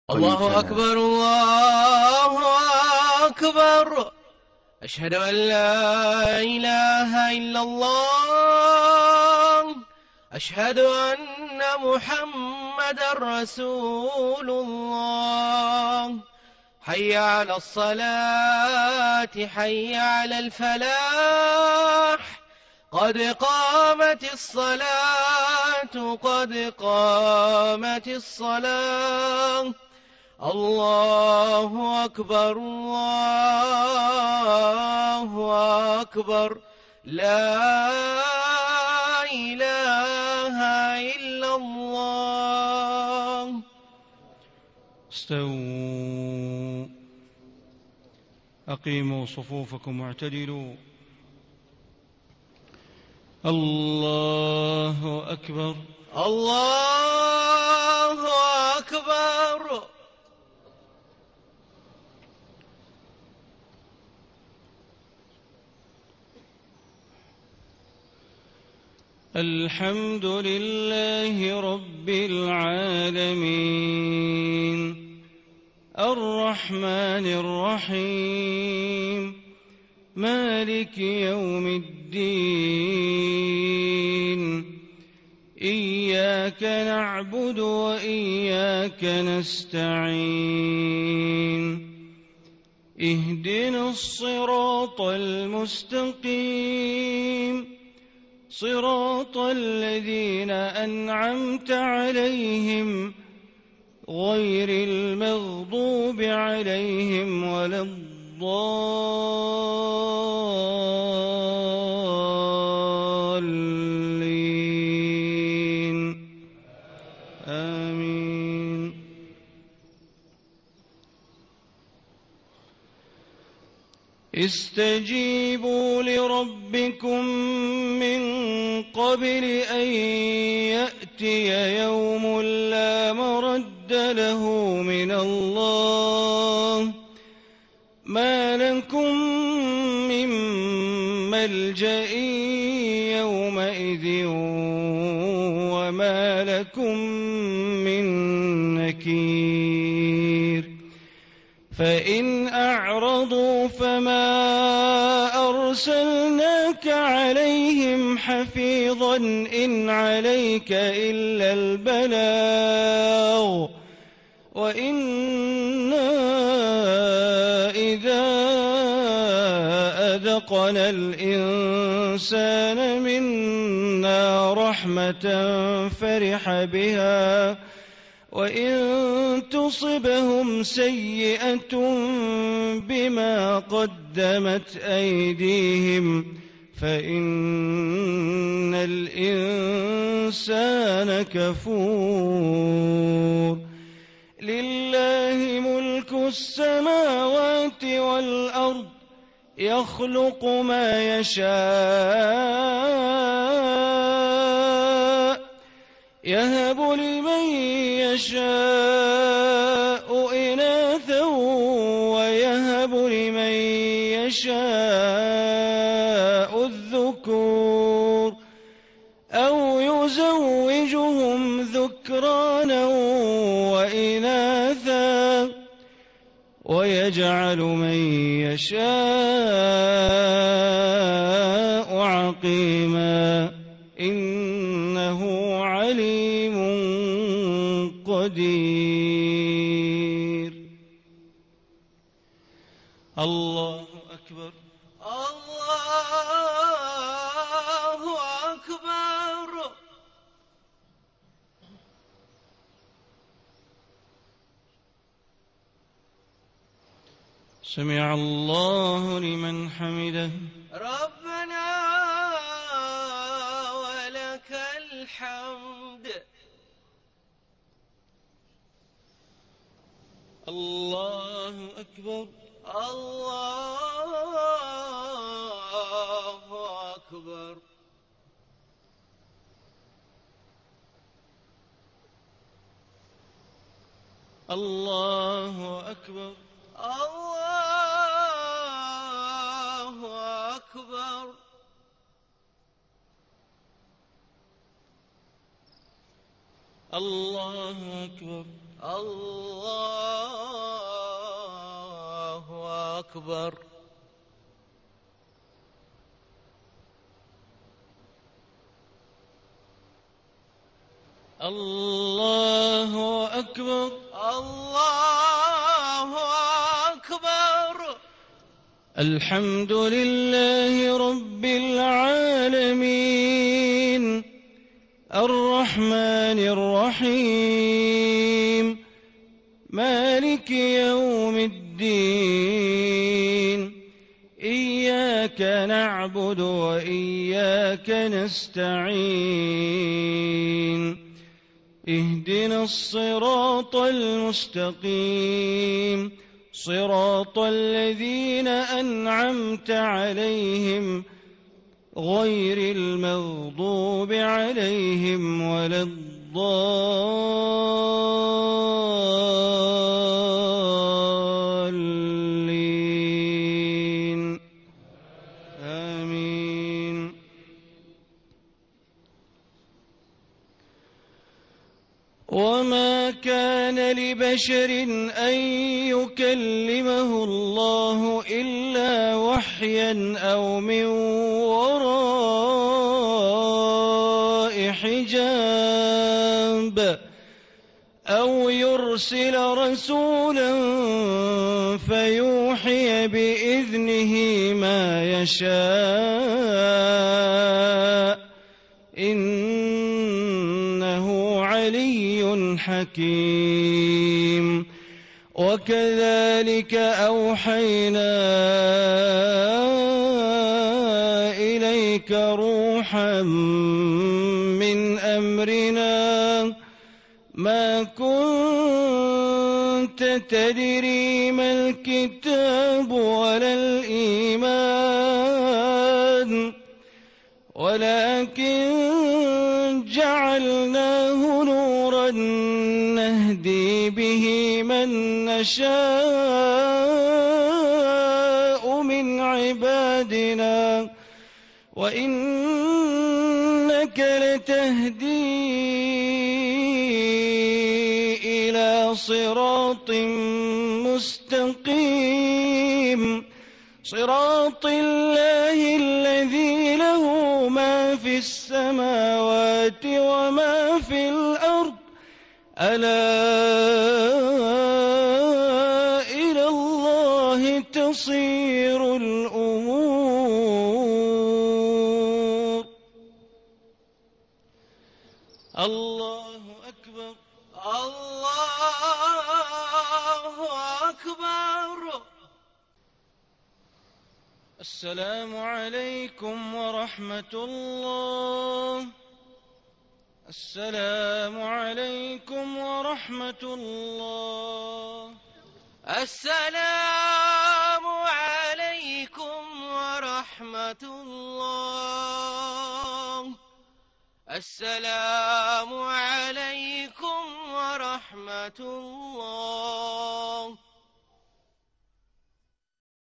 الله أكبر الله أكبر. أشهد أن لا إله إلا الله. أشهد أن محمدا رسول الله. حي على الصلاة حي على الفلاح. قد قامت الصلاة قد قامت الصلاة. الله أكبر الله أكبر. لا إله إلا الله. استووا، أقيموا صفوفكم واعتدلوا. الله أكبر الله أكبر. الحمد لله رب العالمين الرحمن الرحيم مالك يوم الدين. إياك نعبد وإياك نستعين. اهدنا الصراط المستقيم، صراط الذين أنعمت عليهم غير المغضوب عليهم ولا الضالين. آمين. استجيبوا لربكم من قبل أن يأتي يوم لا مرد له من الله، ما لكم من ملجأ يومئذ وما لكم من نكير. فإن أعرضوا فما أرسلناك عليهم حفيظا إن عليك إلا البلاغ، وإنا إذا أذقنا الإنسان منا رحمة فرح بها، وإن تصبهم سيئة بما قدمت أيديهم فإن الإنسان كفور. لله ملك السماوات والأرض يخلق ما يشاء، يهب لمن يشاء إناثا ويهب لمن يشاء الذكور أو يزوجهم ذكرانا وإناثا ويجعل من يشاء عقيما، إنه عليم قدير. الله أكبر الله أكبر. سمع الله لمن حمده. ربنا ولك الحمد. الله أكبر الله أكبر. الله أكبر الله أكبر. الله أكبر. الله أكبر. الله أكبر. الله أكبر. الحمد لله رب العالمين الرحمن الرحيم مالك يوم الدين إياك نعبد وإياك نستعين اهدنا الصراط المستقيم صراط الذين أنعمت عليهم غير المغضوب عليهم ولا الضالين آمين. وما كان لبشر أن يكلمه الله إلا وحيا أو من وراء حجاب أو يرسل رسولا فيوحي بإذنه ما يشاء إنه علي حكيم. وكذلك أوحينا إليك روحا من أمرنا ما كنت تدري ما الكتاب ولا الإيمان ولكن جعلناه نورا نهدي به من نشاء من عبادنا وإنك لتهدي إلى صراط مستقيم صراط الله الذي له ما في السماوات وما في الأرض ألا إلى الله تصير الأمور. الله أكبر. الله أكبر. السلام عليكم ورحمة الله. السلام عليكم ورحمة الله. السلام عليكم ورحمة الله. السلام عليكم ورحمة الله.